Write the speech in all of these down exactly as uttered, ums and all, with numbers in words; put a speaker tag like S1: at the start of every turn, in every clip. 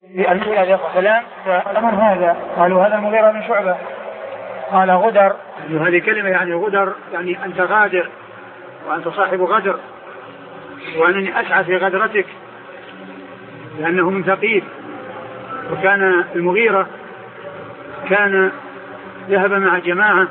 S1: الأولى عليه السلام فأمر هذا قالوا هذا المغيرة بن شعبة قال غدر،
S2: هذه كلمة يعني غدر يعني أنت غادر وأنت صاحب غدر، وأنني أسعى في غدرتك، لأنه من ثقيف. وكان المغيرة كان ذهب مع جماعة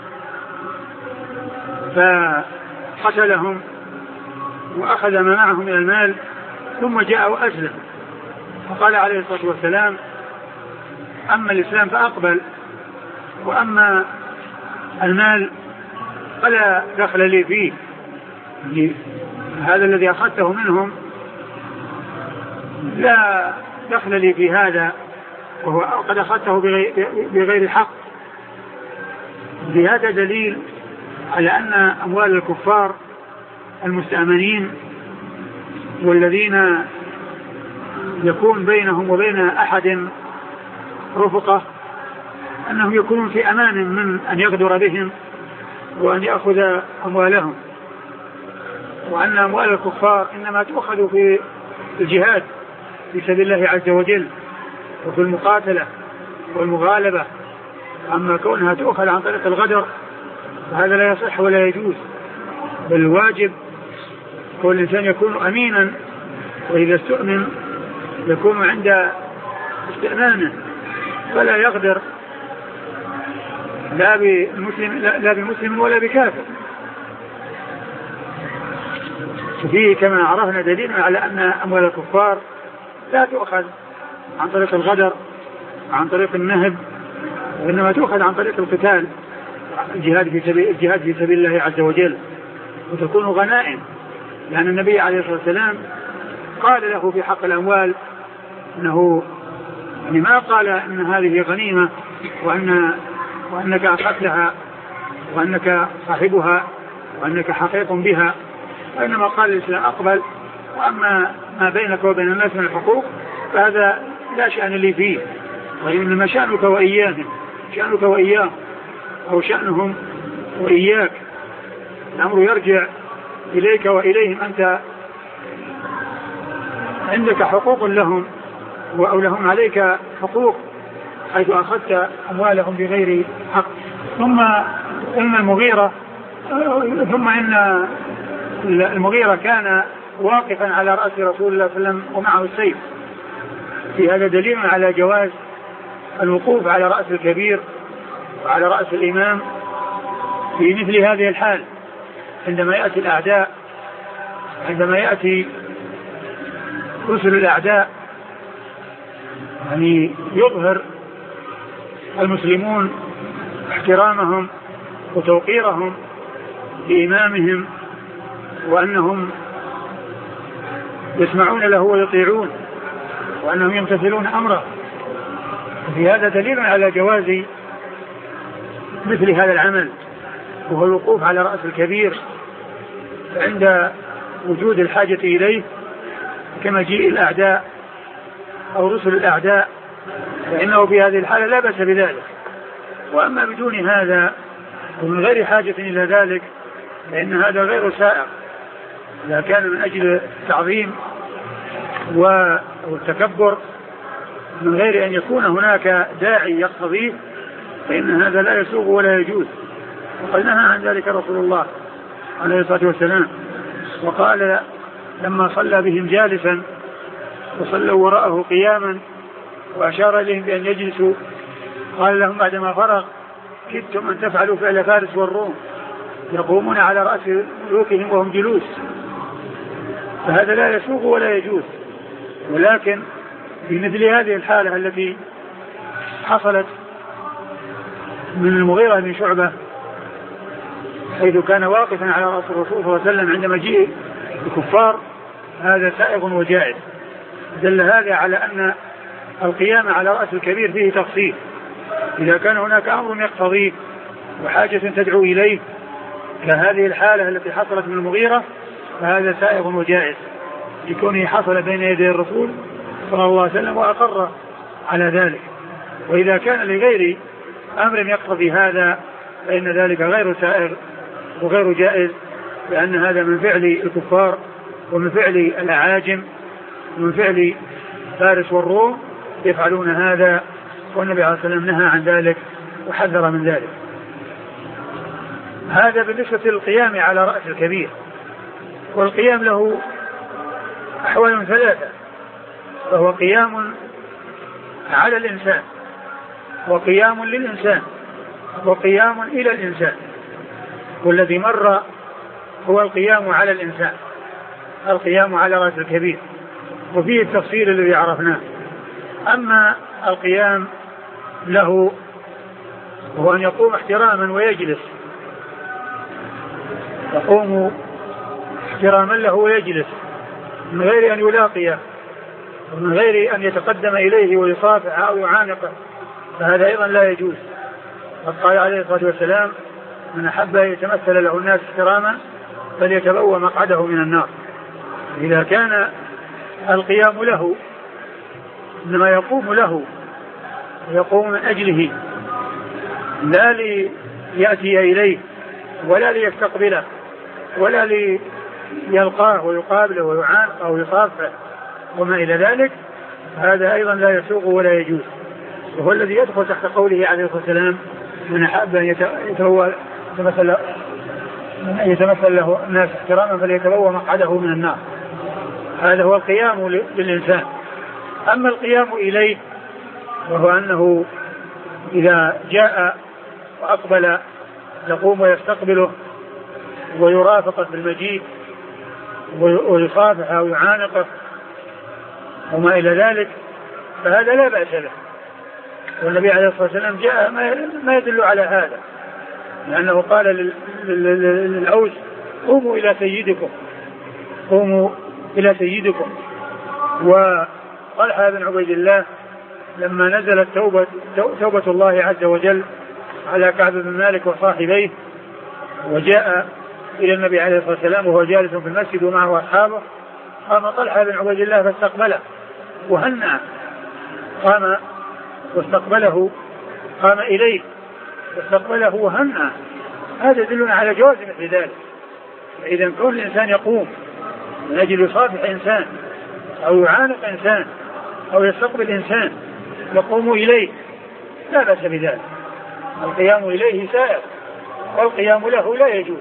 S2: فقتلهم وأخذ ما معهم من المال ثم جاء وأسلم، فقال عليه الصلاة والسلام: أما الإسلام فأقبل، وأما المال فلا دخل لي فيه، هذا الذي أخذته منهم لا دخل لي في هذا، وهو قد أخذته بغير حق. بهذا دليل على أن أموال الكفار المستأمنين والذين يكون بينهم وبين أحد رفقة أنهم يكونون في أمان من أن يغدر بهم وأن يأخذ أموالهم، وأن أموال الكفار إنما تؤخذ في الجهاد في سبيل الله عز وجل وفي المقاتلة والمغالبة. أما كونها تؤخذ عن طريق الغدر فهذا لا يصح ولا يجوز، بل الواجب كل إنسان يكون أمينا، وإذا استؤمن يكون عند استئمانه فلا يغدر لا بمسلم, لا بمسلم ولا بكافر. وفيه كما عرفنا دليل على أن أموال الكفار لا تؤخذ عن طريق الغدر عن طريق النهب، وإنما تؤخذ عن طريق القتال، الجهاد في سبيل, الجهاد في سبيل الله عز وجل، وتكون غنائم. لأن النبي عليه الصلاة والسلام قال له في حق الأموال أنه يعني ما قال أن هذه غنيمة وأن وأنك أخذتها وأنك صاحبها وأنك حقيق بها، وإنما قال الإسلام أقبل، وأما ما بينك وبين الناس من الحقوق فهذا لا شأن لي فيه، وإنما شأنك وإياهم، شأنك وإياه أو شأنهم وإياك. الأمر يرجع إليك وإليهم، أنت عندك حقوق لهم أو لهم عليك حقوق حيث أخذت أموالهم بغير حق. ثم إن المغيرة ثم إن المغيرة كان واقفا على رأس رسول الله صلى الله عليه وسلم ومعه السيف، في هذا دليل على جواز الوقوف على رأس الكبير وعلى رأس الإمام في مثل هذه الحال، عندما يأتي الأعداء عندما يأتي رسل الأعداء، يعني يظهر المسلمون احترامهم وتوقيرهم لإمامهم، وأنهم يسمعون له ويطيعون، وأنهم يمتثلون أمره. في هذا دليل على جواز مثل هذا العمل، وهو الوقوف على رأس الكبير عند وجود الحاجة إليه كمجيء الأعداء أو رسل الأعداء، فإنه في هذه الحالة لا بأس بذلك. وأما بدون هذا ومن غير حاجة إلى ذلك فإن هذا غير سائغ، إذا كان من أجل التعظيم والتكبر من غير أن يكون هناك داعي يقتضيه فإن هذا لا يسوغ ولا يجوز. وقد نهى عن ذلك رسول الله عليه الصلاة والسلام، وقال لما صلى بهم جالسا وصلوا وراءه قياما وأشار إليهم بأن يجلسوا قال لهم بعدما فرغ: كدتم أن تفعلوا فعل فارس والروم يقومون على رأس ملوكهم وهم جلوس. فهذا لا يسوغ ولا يجوز. ولكن في مثل هذه الحالة التي حصلت من المغيرة بن شعبة حيث كان واقفا على رأس الرسول صلى الله عليه وسلم عند مجيء الكفار، هذا سائغ وجائز. دل هذا على أن القيام على رأس الكبير فيه تفصيل، إذا كان هناك أمر يقتضيه وحاجة تدعو إليه كهذه الحالة التي حصلت من المغيرة فهذا سائغ وجائز لكونه حصل بين يدي الرسول صلى الله عليه وسلم وأقر على ذلك. وإذا كان لغير أمر يقتضي هذا فإن ذلك غير سائغ وغير جائز، لأن هذا من فعل الكفار ومن فعل الأعاجم ومن فعل فارس والروم، يفعلون هذا، والنبي عليه الصلاة والسلام نهى عن ذلك وحذر من ذلك. هذا بالنسبة للقيام على رأس الكبير. والقيام له أحوال ثلاثة، فهو قيام على الإنسان، وقيام للإنسان، وقيام إلى الإنسان. والذي مر هو القيام على الإنسان، القيام على رأس الكبير، وفيه التفصيل الذي عرفناه. أما القيام له هو أن يقوم احتراما ويجلس، يقوم احتراما له ويجلس من غير أن يلاقيه ومن غير أن يتقدم إليه ويصافح أو يعانقه، فهذا أيضا لا يجوز. قال عليه الصلاة والسلام: من أحب أن يتمثل له الناس احتراما فليتبوأ مقعده من النار. إذا كان القيام له إنما يقوم له، يقوم من أجله، لا ليأتي إليه ولا ليستقبله ولا ليلقاه ويقابله ويعانقه أو يصافحه وما إلى ذلك، هذا أيضا لا يسوق ولا يجوز. وهو الذي يدخل تحت قوله عليه الصلاة والسلام: من أحب أن يتبوأ يتمثل يتمثل له الناس احتراما فليتبوأ مقعده من النار. هذا هو القيام للإنسان. أما القيام إليه وهو أنه إذا جاء وأقبل يقوم ويستقبله ويرافقه بالمجيء ويصافح أو يعانقه وما إلى ذلك، فهذا لا بأس له. والنبي عليه الصلاة والسلام جاء ما يدل على هذا، لأنه قال للأوس: قوموا إلى سيدكم، قوموا إلى سيدكم. وطلحة بن عبيد الله لما نزلت توبة, توبة الله عز وجل على كعب بن مالك وصاحبيه، وجاء إلى النبي عليه الصلاة والسلام وهو جالس في المسجد ومعه أصحابه، قام طلحة بن عبيد الله فاستقبله وهنأ، قام واستقبله، قام إليه واستقبله وهنأ. هذا يدلنا على جواز مثل ذلك. إذا كل إنسان يقوم من أجل يصافح إنسان أو يعانق إنسان أو يستقبل إنسان يقوم إليه لا بأس بذلك. القيام إليه سائر، والقيام له لا يجوز.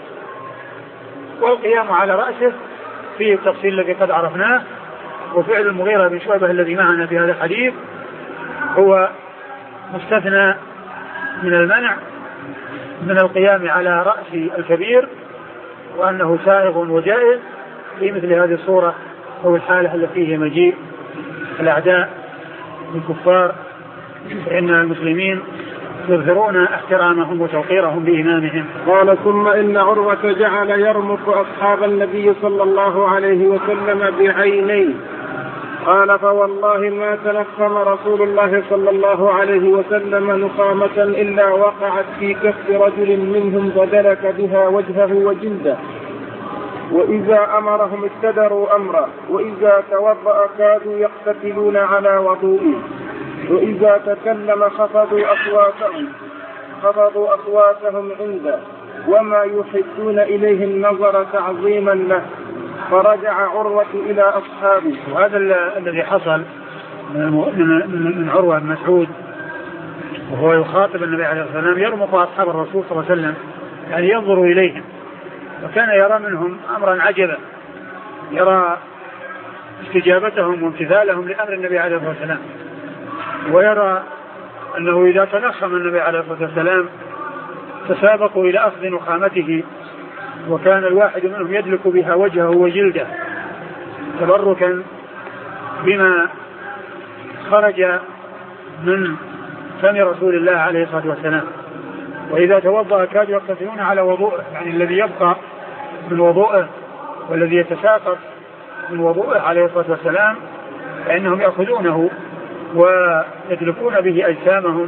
S2: والقيام على رأسه فيه التفصيل الذي قد عرفناه. وفعل المغيرة بن شعبة الذي معنا في هذا الحديث هو مستثنى من المنع من القيام على رأس الكبير، وأنه سائغ وجائز في مثل هذه الصورة أو الحالة التي فيه مجيء الأعداء الكفار، فإن المسلمين يظهرون احترامهم وتوقيرهم بإمامهم.
S3: قال: ثم إن عروة جعل يرمق أصحاب النبي صلى الله عليه وسلم بعينيه. قال: فوالله ما تنخم رسول الله صلى الله عليه وسلم نخامة إلا وقعت في كف رجل منهم فدلك بها وجهه وجلده، وإذا أمرهم استدروا أمره، وإذا توضأ كادوا يقتتلون على وضوئه، وإذا تكلم خفضوا أصواتهم خفضوا أصواتهم عنده، وما يحدون إليه النظر تعظيما له. فرجع عروة إلى أصحابه.
S2: وهذا الذي حصل من عروة بن مسعود وهو يخاطب النبي عليه الصلاة والسلام يرمق أصحاب الرسول صلى الله عليه وسلم، يعني ينظر إليهم، وكان يرى منهم أمرا عجبا، يرى استجابتهم وامتثالهم لأمر النبي عليه الصلاة والسلام، ويرى أنه إذا تنخم النبي عليه الصلاة والسلام تسابقوا إلى أخذ نخامته، وكان الواحد منهم يدلك بها وجهه وجلده تبركا بما خرج من فم رسول الله عليه الصلاة والسلام. وإذا توضأ كادوا يقتتلون على وضوءه، يعني الذي يبقى من وضوءه والذي يتساقط من وضوءه عليه الصلاة والسلام فإنهم يأخذونه ويدلكون به أجسامهم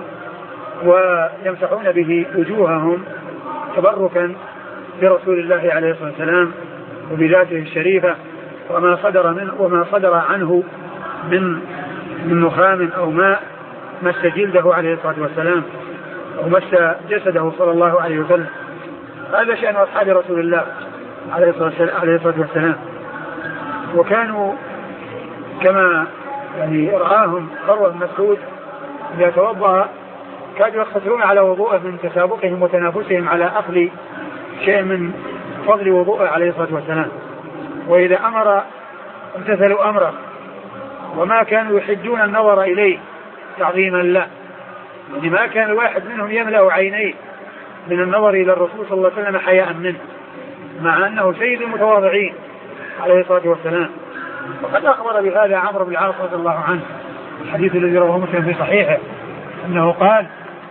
S2: ويمسحون به وجوههم تبركا برسول الله عليه الصلاة والسلام وبذاته الشريفة وما صدر منه وما صدر عنه من من نخام أو ماء مس جلده عليه الصلاة والسلام ومس جسده صلى الله عليه وسلم. هذا شأن أصحاب رسول الله عليه الصلاة والسلام. وكانوا كما يعني رآهم عروة بن مسعود يتوضأ كادوا يقتصرون على وضوءه من تسابقهم وتنافسهم على أخذ شيء من فضل وضوءه عليه الصلاة والسلام. وإذا أمر امتثلوا أمره وما كانوا يحدون النظر إليه تعظيما له، يعني ما كان الواحد منهم يملأ عينيه من النظر إلى الرسول صلى الله عليه وسلم حياء منه، مع أنه سيد المتواضعين عليه الصلاة والسلام. وقد أخبر بهذا عمرو بن العاص رضي الله عنه الحديث الذي رواه مسلم في صحيحه أنه قال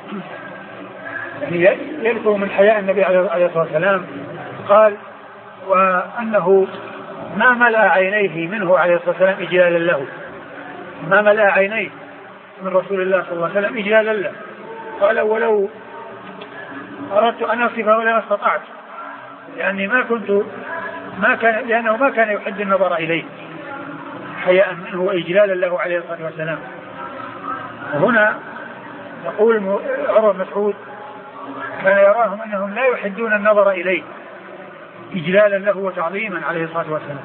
S2: يعني يذكر من حياء النبي عليه الصلاة والسلام قال وأنه ما ملأ عينيه منه عليه الصلاة والسلام إجلالا له، ما ملأ عينيه من رسول الله صلى الله عليه وسلم إجلالا له. قال ولو أردت أن أصفه ولا استطعت، يعني ما كنت ما كان لأنه ما كان يحد النظر إليه حياء منه وإجلالا له عليه الصلاة والسلام. وهنا يقول عروة بن مسعود كان يراهم أنهم لا يحدون النظر إليه إجلالا له وتعظيما عليه الصلاة والسلام.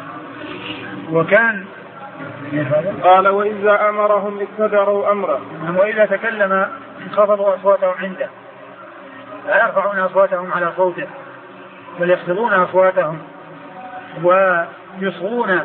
S2: وكان
S3: قال وإذا أمرهم ابتدروا أمره،
S2: وإذا تكلم انخفضوا أصواتهم عنده، لا يرفعون أصواتهم على صوته بل يخفضون أصواتهم ويصغون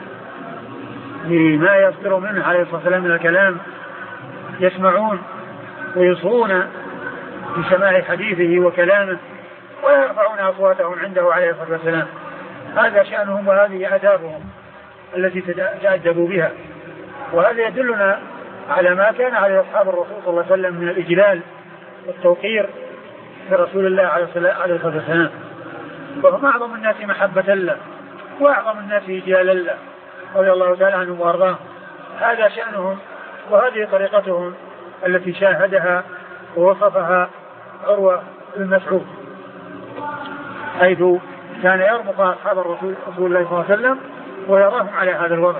S2: لما يصدر منه عليه الصلاة والسلام من الكلام، يسمعون ويصغون بسماع حديثه وكلامه ولا يرفعون أصواتهم عنده عليه الصلاة والسلام. هذا شأنهم وهذه آدابهم التي تأدبوا بها. وهذا يدلنا على ما كان عليه أصحاب الرسول صلى الله عليه وسلم من الإجلال والتوقير لرسول الله عليه الصلاة والسلام، وهم أعظم الناس محبة له وأعظم الناس إجلالا له رضي الله تعالى عنهم وأرضاهم. هذا شأنهم وهذه طريقتهم التي شاهدها ووصفها عروة بن مسعود، حيث كان يرمق أصحاب الرسول صلى الله عليه وسلم ويراهم على هذا الوضع.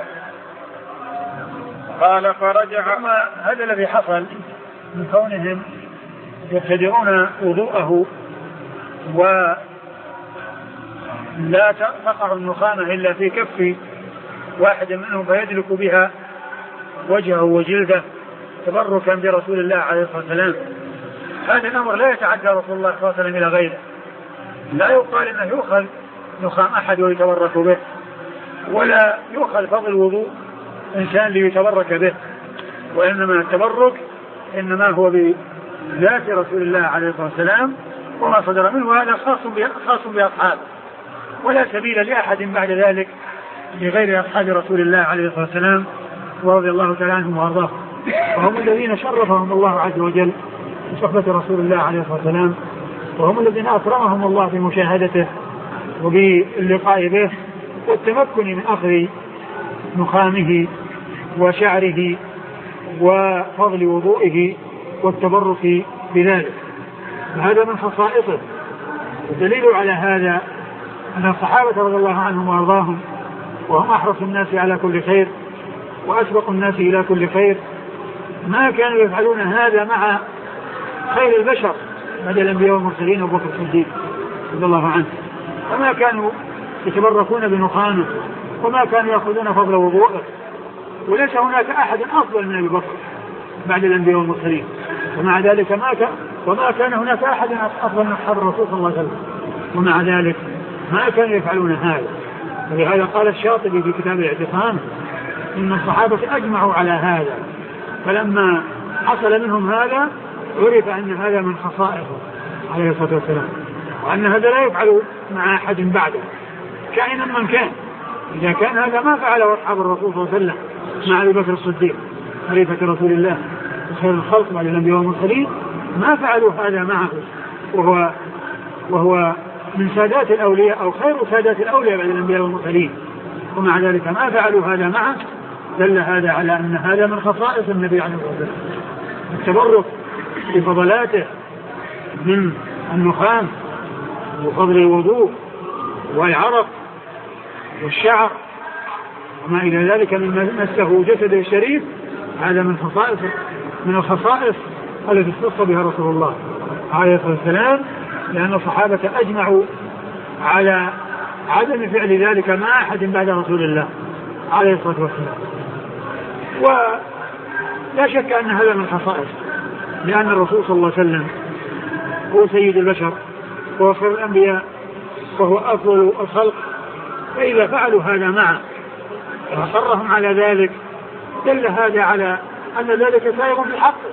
S3: قال فرجع.
S2: هذا الذي حصل من كونهم يبتدرون وضوءه ولا تقع النخامة إلا في كف واحد منهم فيدلك بها وجهه وجلده تبركا برسول الله عليه الصلاة والسلام. هذا الأمر لا يتعدى رسول الله صلى الله عليه وسلم إلى غيره، لا يقال أنه يؤخذ نخام أحد ويتبرك به، ولا يؤخذ فضل وضوء إنسان ليتبرك به، وإنما التبرك إنما هو بذات رسول الله عليه الصلاة والسلام وما صدر منه، وهذا خاص بأصحابه ولا سبيل لأحد بعد ذلك لغير أصحاب رسول الله عليه الصلاة والسلام ورضي الله تعالى عنهم وأرضاهم. وهم الذين شرفهم الله عز وجل بصحبة رسول الله عليه الصلاة والسلام، وهم الذين أكرمهم الله في مشاهدته وباللقاء به والتمكن من أخذ نخامه وشعره وفضل وضوئه والتبرك بذلك. هذا من خصائصه. الدليل على هذا أن الصحابة رضي الله عنهم وأرضاهم وهم أحرص الناس على كل خير وأسبق الناس إلى كل خير ما كانوا يفعلون هذا مع خير البشر بعد الأنبياء والمرسلين وأبو بكر الصديق رضي الله عنه، وما كانوا يتبركون بنخامه وما كانوا يأخذون فضل وضوءه، وليس هناك أحد أفضل من أبي بكر بعد الأنبياء والمرسلين، ومع ذلك ما كان وما كان هناك أحد أفضل من أصحاب الرسول صلى الله عليه وسلم، ومع ذلك ما كانوا يفعلون هذا. ولهذا قال الشاطبي في كتاب الاعتصام إن الصحابة أجمعوا على هذا، فلما حصل منهم هذا عرف أن هذا من خصائصه عليه الصلاة والسلام، وأن هذا لا يفعل مع أحد بعده كائنا من كان. إذا كان هذا ما فعله أصحاب الرسول صلى الله عليه وسلم مع أبي بكر الصديق خليفة رسول الله وخير الخلق بعد الأنبياء والمرسلين ما فعلوا هذا معه، وهو وهو من سادات الأولياء أو خير سادات الأولياء بعد الأنبياء والمرسلين، ومع ذلك ما فعلوا هذا معه. دل هذا على أن هذا من خصائص النبي عليه الصلاة والسلام، التبرك بفضلاته من النخام وفضل الوضوء والعرق والشعر وما إلى ذلك من مسه جسده الشريف. هذا من خصائص من الخصائص التي اختص بها رسول الله عليه الصلاة والسلام، لأن الصحابة أجمعوا على عدم فعل ذلك مع أحد بعد رسول الله عليه الصلاة والسلام. ولا شك أن هذا من خصائص، لأن الرسول صلى الله عليه وسلم هو سيد البشر وخير الأنبياء وهو أفضل الخلق، فإذا فعلوا هذا معه وأصرهم على ذلك دل هذا على أن ذلك سائغ في الحق،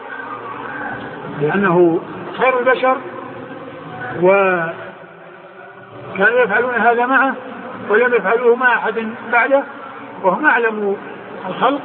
S2: لأنه خير البشر وكانوا يفعلون هذا معه ولم يفعلوه مع أحد بعده، وهم أعلم الخلق،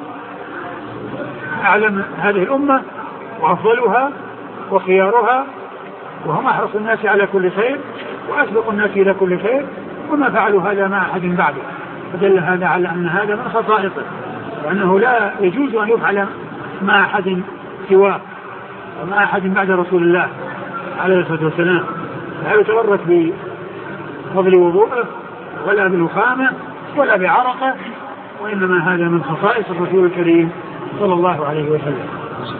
S2: أعلم هذه الأمة وأفضلها وخيارها، وهم أحرص الناس على كل خير وأسبق الناس إلى كل خير، وما فعلوا هذا مع أحد بعده، فدل هذا على أن هذا من خصائصه، وأنه لا يجوز أن يفعل مع أحد سواه ومع أحد بعد رسول الله عليه الصلاة والسلام، لا يتورط بفضل وضوءه ولا بنخامه ولا بعرقه، وإنما هذا من خصائص الرسول الكريم صلى الله عليه وسلم.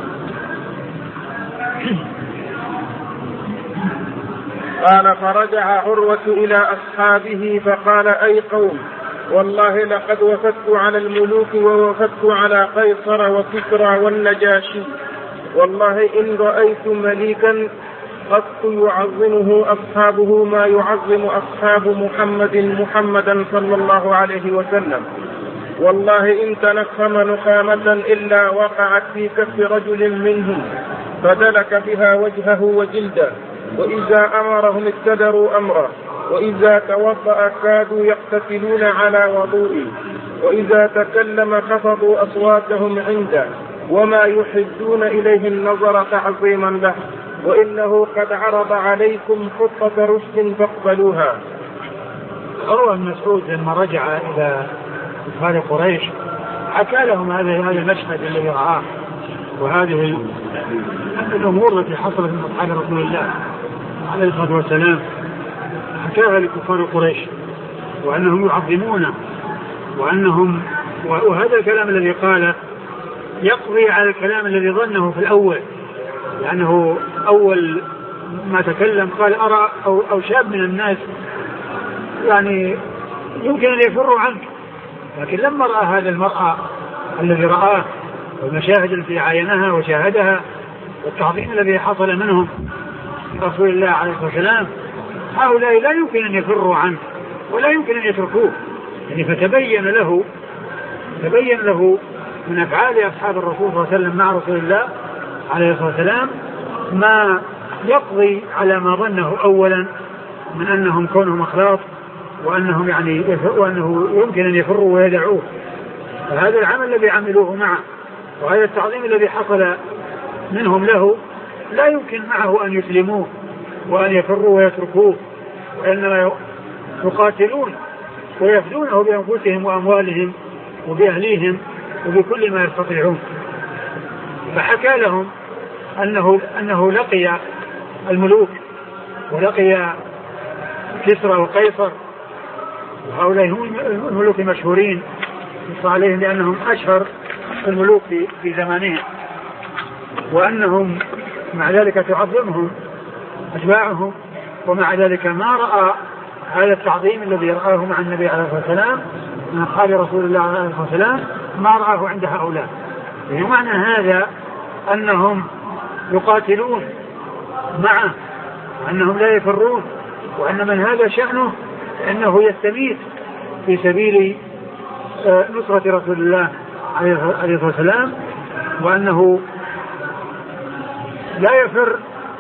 S3: قال: فرجع عروة إلى أصحابه فقال: أي قوم، والله لقد وفدت على الملوك ووفدت على قيصر وكسرى والنجاشي، والله إن رأيت مليكا قد يعظمه أصحابه ما يعظم أصحاب محمد محمدا صلى الله عليه وسلم، والله إن تنخم نخامة إلا وقعت في كف رجل منهم فدلك بها وجهه وجلده، وإذا أمرهم ابتدروا أمره، وإذا توضأ كادوا يقتتلون على وضوئه، وإذا تكلم خفضوا أصواتهم عنده، وما يحدون إليه النظر تعظيما له، وإنه قد عرض عليكم خطة رشد فاقبلوها.
S2: عروة بن مسعود لما رجع إلى كفار قريش حكى لهم هذا المشهد الذي رآه وهذه الأمور التي حصلت من أصحاب رسول الله عليه الصلاة والسلام، حكاها لكفار قريش وأنهم يعظمونه، وأنهم وهذا الكلام الذي قاله يقضي على الكلام الذي ظنه في الأول، لأنه أول ما تكلم قال أرى أو, أو شاب من الناس يعني يمكن أن يفروا عنك، لكن لما رأى هذا المرأة الذي رآه والمشاهد التي عاينها وشاهدها والتعظيم الذي حصل منهم رسول الله عليه الصلاة والسلام، هؤلاء لا يمكن أن يفروا عنه ولا يمكن أن يتركوه، يعني فتبين له تبين له من أفعال أصحاب الرسول صلى الله عليه وسلم مع رسول الله عليه الصلاة والسلام ما يقضي على ما ظنه أولا من أنهم كونهم أخلاق وأنهم يعني وأنه يمكن أن يفروا ويدعوه. فهذا العمل الذي عملوه معه وهذا التعظيم الذي حصل منهم له لا يمكن معه أن يسلموه وأن يفروا ويتركوه، وإنما يقاتلون ويفدونه بأنفسهم وأموالهم وبأهليهم وبكل ما يستطيعون. فحكى لهم أنه, أنه لقي الملوك ولقي كسرى وقيصر، وهؤلاء هم الملوك المشهورين عليهم لأنهم أشهر الملوك في زمانهم، وأنهم مع ذلك تعظمهم أتباعهم، ومع ذلك ما رأى هذا التعظيم الذي رآه مع النبي عليه الصلاة والسلام من أصحاب رسول الله عليه الصلاة والسلام ما رآه عند هؤلاء. يعني معنى هذا أنهم يقاتلون معه وأنهم لا يفرون، وأن من هذا شأنه أنه يستميت في سبيل نصرة رسول الله عليه الصلاة والسلام، وأنه لا يفر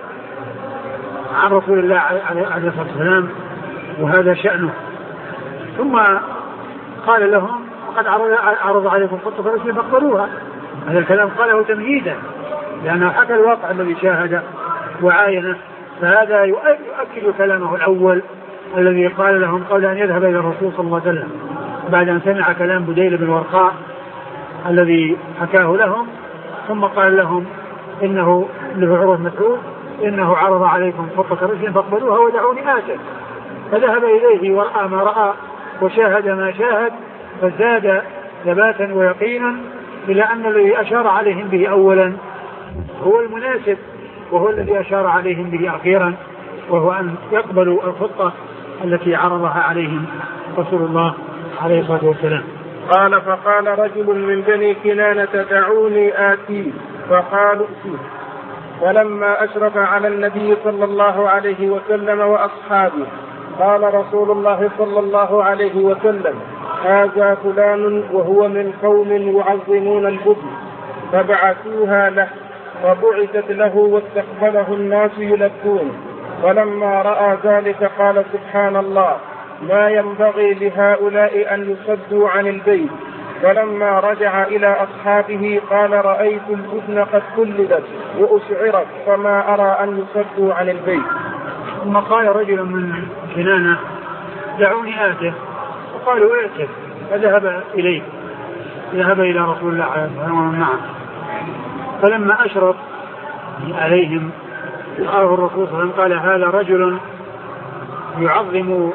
S2: عن رسول الله عليه الصلاة والسلام، وهذا شأنه. ثم قال لهم وقد عرض عليكم خطة رشد فاقبلوها. هذا الكلام قاله تمهيدا لأنه حكى الواقع الذي شاهده وعاينه، فهذا يؤكد كلامه الأول الذي قال لهم قبل أن يذهب إلى الرسول صلى الله عليه وسلم بعد أن سمع كلام بديل بن ورقاء الذي حكاه لهم، ثم قال لهم إنه لعروة مسعود إنه عرض عليكم خطة رشد فاقبلوها ودعوني آتي. فذهب إليه ورأى ما رأى وشاهد ما شاهد، فزاد ثباتا ويقينا إلى أن الذي أشار عليهم به أولا هو المناسب وهو الذي أشار عليهم به أخيرا، وهو أن يقبلوا الخطة التي عرضها عليهم رسول الله عليه الصلاة والسلام.
S3: قال فقال رجل من بني كنانة دعوني آتي فقالوا ائتوا. فلما أشرف على النبي صلى الله عليه وسلم وأصحابه قال رسول الله صلى الله عليه وسلم هذا فلان وهو من قوم يعظمون البدن، فبعثوها له، فبعثت له واستقبله الناس يلبون. فلما رأى ذلك قال سبحان الله ما ينبغي لهؤلاء أن يصدوا عن البيت. فلما رجع إلى أصحابه قال رأيت البدن قد كلدت وأشعرت فما أرى أن يصدوا عن البيت.
S2: ثم قال رجل من كنانة دعوني آته، وقالوا ائته، فذهب إليه ذهب إلى رسول الله عليه الصلاة والسلام معه. فلما أشرف عليهم قاله الرسول صلى الله عليه وسلم قال هذا رجل يعظم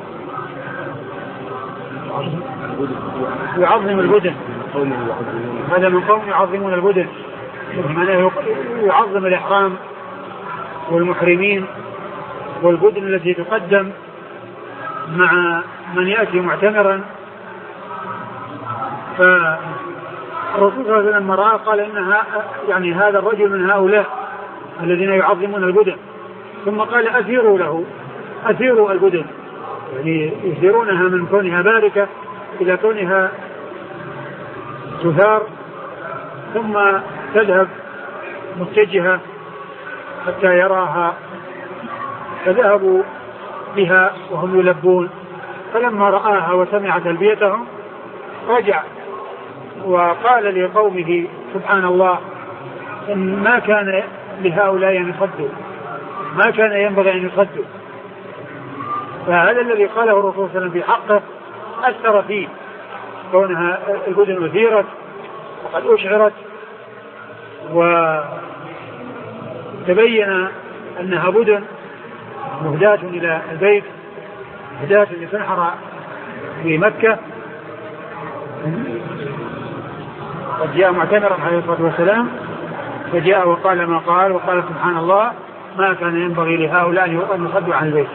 S2: يعظم البدن، هذا من قوم يعظمون البدن، معناه يعظم الإحرام والمحرمين والبدن التي تقدم مع من يأتي معتمرا. فالرسول صلى الله عليه وسلم رأى قال إنها يعني هذا الرجل من هؤلاء الذين يعظمون البدن. ثم قال أثيروا له أثيروا البدن، يعني يثيرونها من كونها باركة إلى كونها تثار ثم تذهب متجهة حتى يراها، فذهبوا بها وهم يلبون. فلما رآها وسمع تلبيتهم رجع وقال لقومه سبحان الله إن ما كان لهؤلاء أن يصدوا، ما كان ينبغي أن يصدوا. فهذا الذي قاله الرسول صلى الله عليه وسلم في حقه أثر فيه، كونها البدن أثيرت وقد أشعرت وتبين أنها بدن مهداة إلى البيت، مهداة لتنحر في مكة. قد جاء معتمرا عليه الصلاة والسلام فجاء وقال ما قال، وقال سبحان الله ما كان ينبغي لهؤلاء أن يصدوا عن البيت.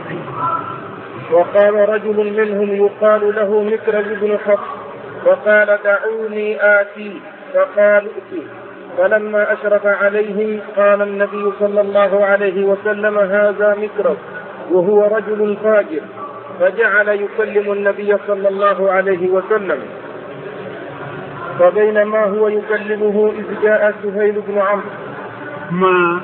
S3: وقال رجل منهم يقال له مكرز بن حفص وقال دعوني آتي، فقال ائتي. فلما أشرف عليهم قال النبي صلى الله عليه وسلم هذا مكرز وهو رجل فاجر، فجعل يكلم النبي صلى الله عليه وسلم. فبينما هو يكلمه إذ جاء سهيل بن عمرو
S2: ما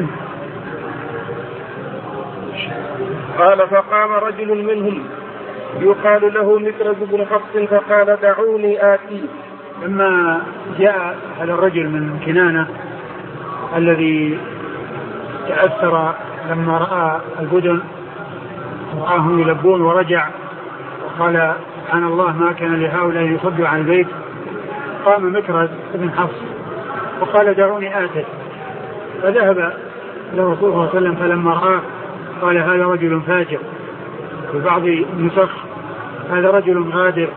S3: قال فقام رجل منهم يقال له مكرز بن حفص فقال دعوني آتي.
S2: لما جاء هذا الرجل من كنانة الذي تأثر لما رأى البدن رآهم يلبون ورجع وقال سبحان الله ما كان لهؤلاء يصدوا عن البيت، قام مكرز بن حفص وقال دعوني آتي، فذهب إلى الرسول صلى الله عليه وسلم فلما رآه قال هذا رجل فاجر، في بعض النسخ هذا رجل غادر.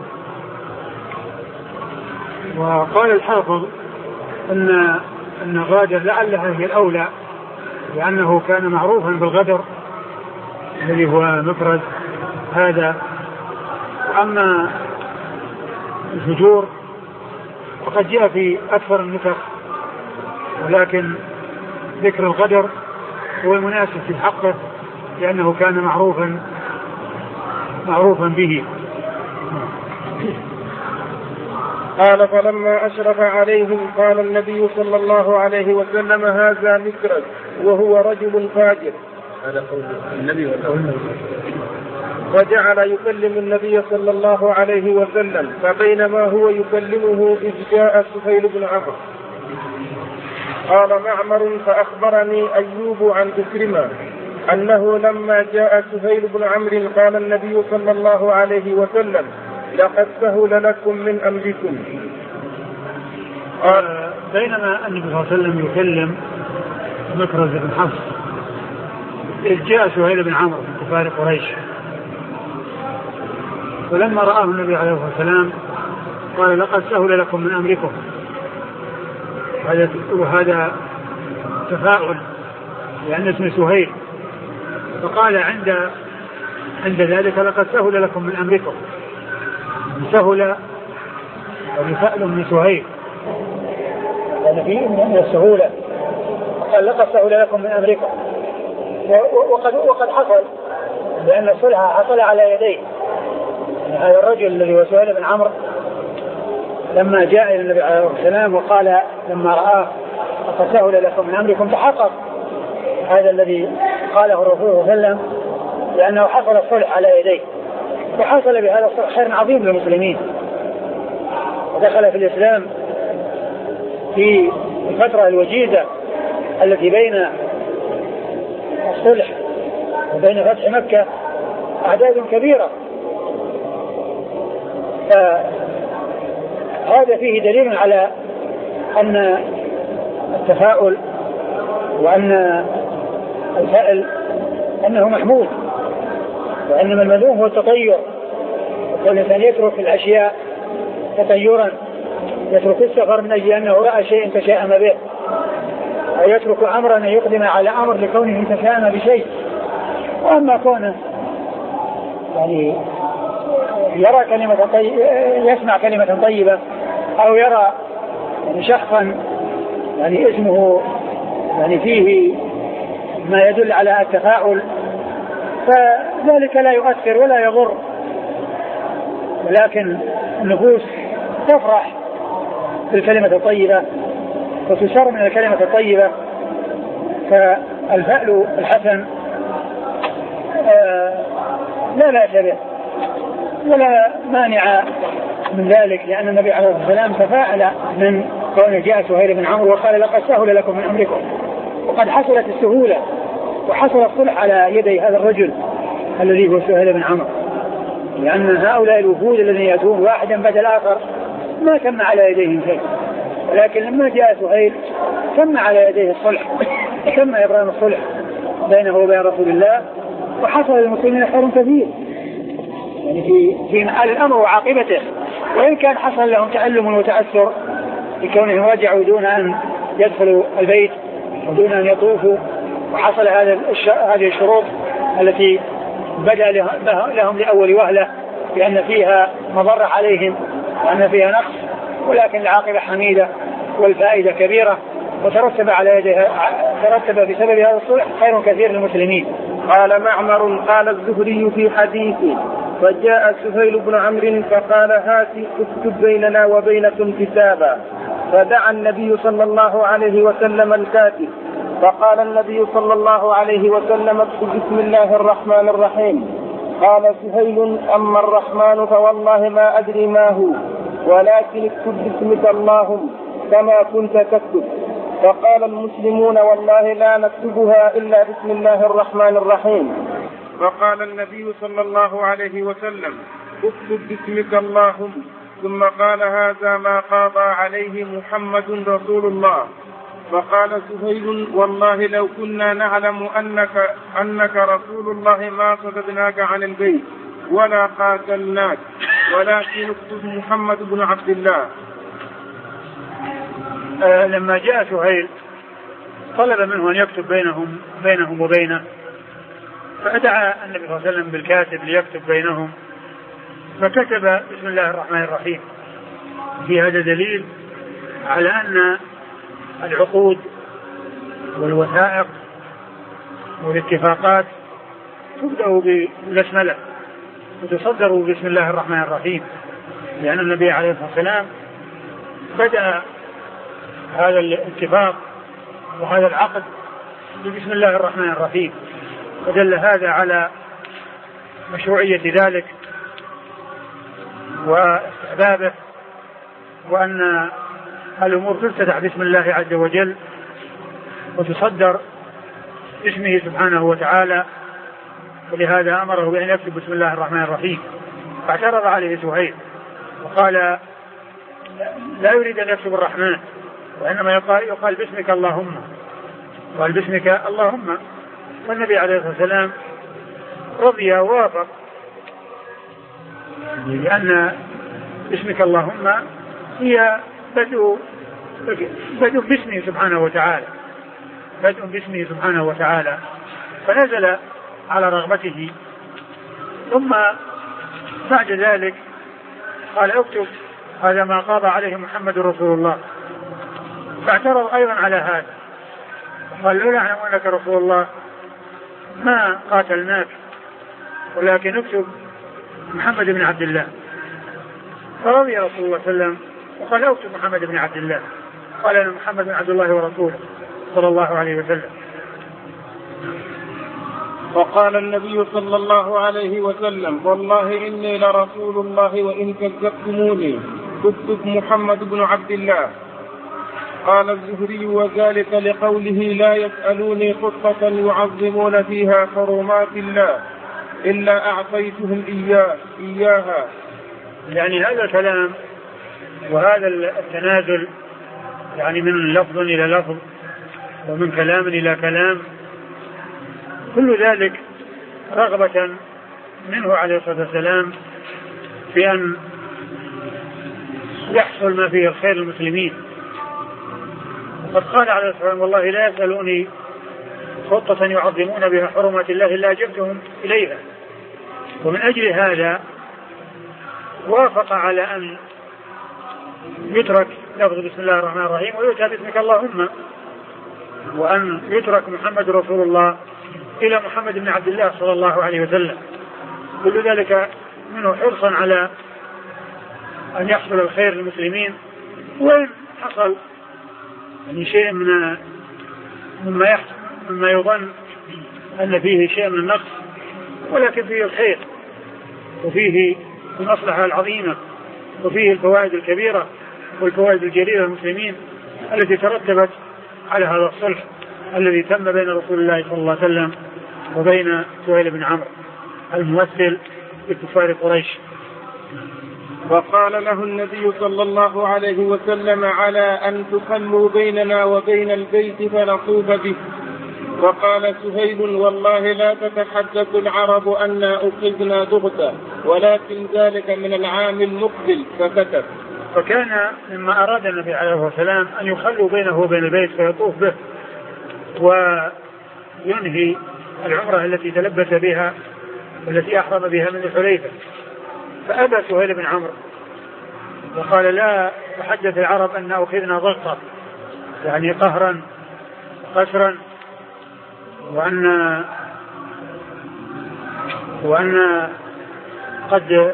S2: وقال الحافظ أن أن غادر لعلها هي الأولى لأنه كان معروفا بالغدر الذي هو مكرز هذا. أما الفجور وقد جاء في أكثر النسخ، ولكن ذكر الغدر هو المناسب في حقه لأنه كان معروفا معروفا به.
S3: قال فلما أشرف عليهم قال النبي صلى الله عليه وسلم هذا مكرز وهو رجل فاجر. هذا قول النبي والأولى. وجعل يكلم النبي صلى الله عليه وسلم. فبينما هو يكلمه إذ جاء سهيل بن عمرو. قال معمر فأخبرني أيوب عن إكرمة أنه لما جاء سهيل بن عمرو قال النبي صلى الله عليه وسلم لقد سهل لكم من أمركم.
S2: قال بينما النبي صلى الله عليه وسلم يكلم مكرز بن حفص إذ جاء سهيل بن عمرو من كفار قريش، فلما رآه النبي عليه الصلاة والسلام قال لقد سهل لكم من أمركم، وهذا تفاؤل لأن اسم سهيل، فقال عند عند ذلك لقد سهل لكم من أمركم. سهل يعني فأل من سهيل لأن فيه من السهولة قال لقد سهل لكم من أمريكا وقد, وقد حصل لأن الصلح حصل على يديه. يعني هذا الرجل الذي هو سهيل بن عمرو لما جاء إلى النبي عليه الصلاة والسلام وقال لما رآه لقد سهل لكم من أمركم تحقق هذا الذي قاله الرسول صلى الله عليه وسلم لأنه حصل الصلح على يديه وحصل بهذا الصلح خير عظيم للمسلمين ودخل في الإسلام في الفترة الوجيزة التي بين الصلح وبين فتح مكة أعداد كبيرة. فهذا فيه دليل على أن التفاؤل وأن الفأل أنه محمود وأنما المذموم هو التطير والإنسان يترك الأشياء تطيرا يترك السفر من أجل أنه رأى شيء تشاءم به أو يترك أمرا أن يقدم على أمر لكونه تشاءم بشيء. وأما كونه يعني يرى كلمة طيبة يسمع كلمة طيبة أو يرى يعني شخصا يعني اسمه يعني فيه ما يدل على التفاؤل فذلك لا يؤثر ولا يضر ولكن النفوس تفرح بالكلمة الطيبة وتسر من الكلمة الطيبة. فالفأل الحسن آه لا بأس به ولا مانع من ذلك لأن النبي عليه الصلاة والسلام تفاءل من كون جاء سهيل بن عمرو وقال لقد سهل لكم من أمركم وقد حصلت السهولة وحصل الصلح على يدي هذا الرجل الذي هو سهيل بن عمرو لأن هؤلاء الوفود الذين يأتون واحدا بعد الآخر ما تم على يديهم شيء ولكن لما جاء سهيل تم على يديه الصلح تم إبرام الصلح بينه وبين رسول الله وحصل للمسلمين خير كثير يعني في في محل الأمر وعاقبته وإن كان حصل لهم تألم وتأثر بكونهم رجعوا دون أن يدخلوا البيت ودون أن يطوفوا وحصل هذا هذه الشروط التي بدأ لهم لأول وهلة بأن فيها مضرة عليهم وأن فيها نقص ولكن العاقبة حميدة والفائدة كبيرة وترتب على يدها ترتب بسبب هذا الصلح خير كثير للمسلمين.
S3: قال معمر قال الزهري في حديثه فجاء سهيل بن عمرو فقال هات اكتب بيننا وبينكم كتابا فدعا النبي صلى الله عليه وسلم الكاتب فقال النبي صلى الله عليه وسلم اكتب بسم الله الرحمن الرحيم. قال سهيل أما الرحمن فوالله ما أدري ما هو ولكن اكتب باسمك اللهم كما كنت تكتب. فقال المسلمون والله لا نكتبها إلا بسم الله الرحمن الرحيم. فقال النبي صلى الله عليه وسلم اكتب باسمك اللهم ثم قال هذا ما قاضى عليه محمد رسول الله. فقال سهيل والله لو كنا نعلم أنك, أنك رسول الله ما صددناك عن البيت ولا قاتلناك ولكن اكتب محمد بن عبد الله.
S2: آه لما جاء سهيل طلب منه أن يكتب بينهم بينهم وبينه فدعا النبي صلى الله عليه وسلم بالكاتب ليكتب بينهم فكتب بسم الله الرحمن الرحيم. في هذا دليل على أن العقود والوثائق والاتفاقات تبدأ بالبسملة وتصدر بسم الله الرحمن الرحيم لأن النبي عليه الصلاة والسلام بدأ هذا الاتفاق وهذا العقد بسم الله الرحمن الرحيم ودل هذا على مشروعية ذلك واستحبابه وأن الأمور تفتتح بسم الله عز وجل وتصدر باسمه سبحانه وتعالى ولهذا أمره بأن يكتب بسم الله الرحمن الرحيم. فاعترض عليه سهيل وقال لا يريد أن يكتب الرحمن وإنما يقال, يقال باسمك اللهم قال باسمك اللهم والنبي عليه الصلاة والسلام رضي ووافق لأن باسمك اللهم هي بدء بدء باسمه سبحانه وتعالى بدء باسمه سبحانه وتعالى فنزل على رغبته ثم بعد ذلك قال اكتب هذا ما قاضى عليه محمد رسول الله. فاعترض أيضا على هذا، قال لولا نعلم أنك رسول الله ما قاتلناك، ولكن اكتب محمد بن عبد الله. فرضي رسول الله صلى الله عليه وسلم وقال اكتب محمد بن عبد الله، قال أنا محمد بن عبد الله ورسوله صلى الله عليه وسلم.
S3: وقال النبي صلى الله عليه وسلم والله إني لرسول الله وإن كذبتموني اكتب محمد بن عبد الله. قال الزهري وذلك لقوله لا يسألوني خطة يعظمون فيها حرمات الله إلا أعطيتهم إياه إياها.
S2: يعني هذا الكلام وهذا التنازل يعني من لفظ إلى لفظ ومن كلام إلى كلام، كل ذلك رغبة منه عليه الصلاة والسلام في أن يحصل ما فيه الخير للمسلمين. قد قال عليه الصلاة والسلام والله لا يسألوني خطة يعظمون بها حرمات الله إلا أجبتهم إليها. ومن أجل هذا وافق على أن يترك لفظ بسم الله الرحمن الرحيم ويؤتى باسمك اللهم، وأن يترك محمد رسول الله إلى محمد بن عبد الله صلى الله عليه وسلم. كل ذلك منه حرصا على أن يحصل الخير للمسلمين، وإن حصل يعني شيء من مما يحصل مما يظن أن فيه شيء من النقص، ولكن فيه الخير وفيه المصلحة العظيمة وفيه الفوائد الكبيرة والفوائد الجليلة للمسلمين التي ترتبت على هذا الصلح الذي تم بين رسول الله صلى الله عليه وسلم وبين سهيل بن عمرو الممثل لكفار قريش.
S3: وقال له النبي صلى الله عليه وسلم على أن تخلوا بيننا وبين البيت فنطوف به. وقال سهيل والله لا تتحدث العرب أنا أخذنا ضغطا ولكن ذلك من العام المقبل فكتب.
S2: فكان مما أراد النبي عليه الصلاة والسلام أن يخلوا بينه وبين البيت فيطوف به وينهي العمرة التي تلبس بها والتي أحرم بها من الحليفة. فأبى سهيل بن عمرو وقال لا تحدث العرب أن أخذنا ضغطا، يعني قهرا قسرا، وأن وأن قد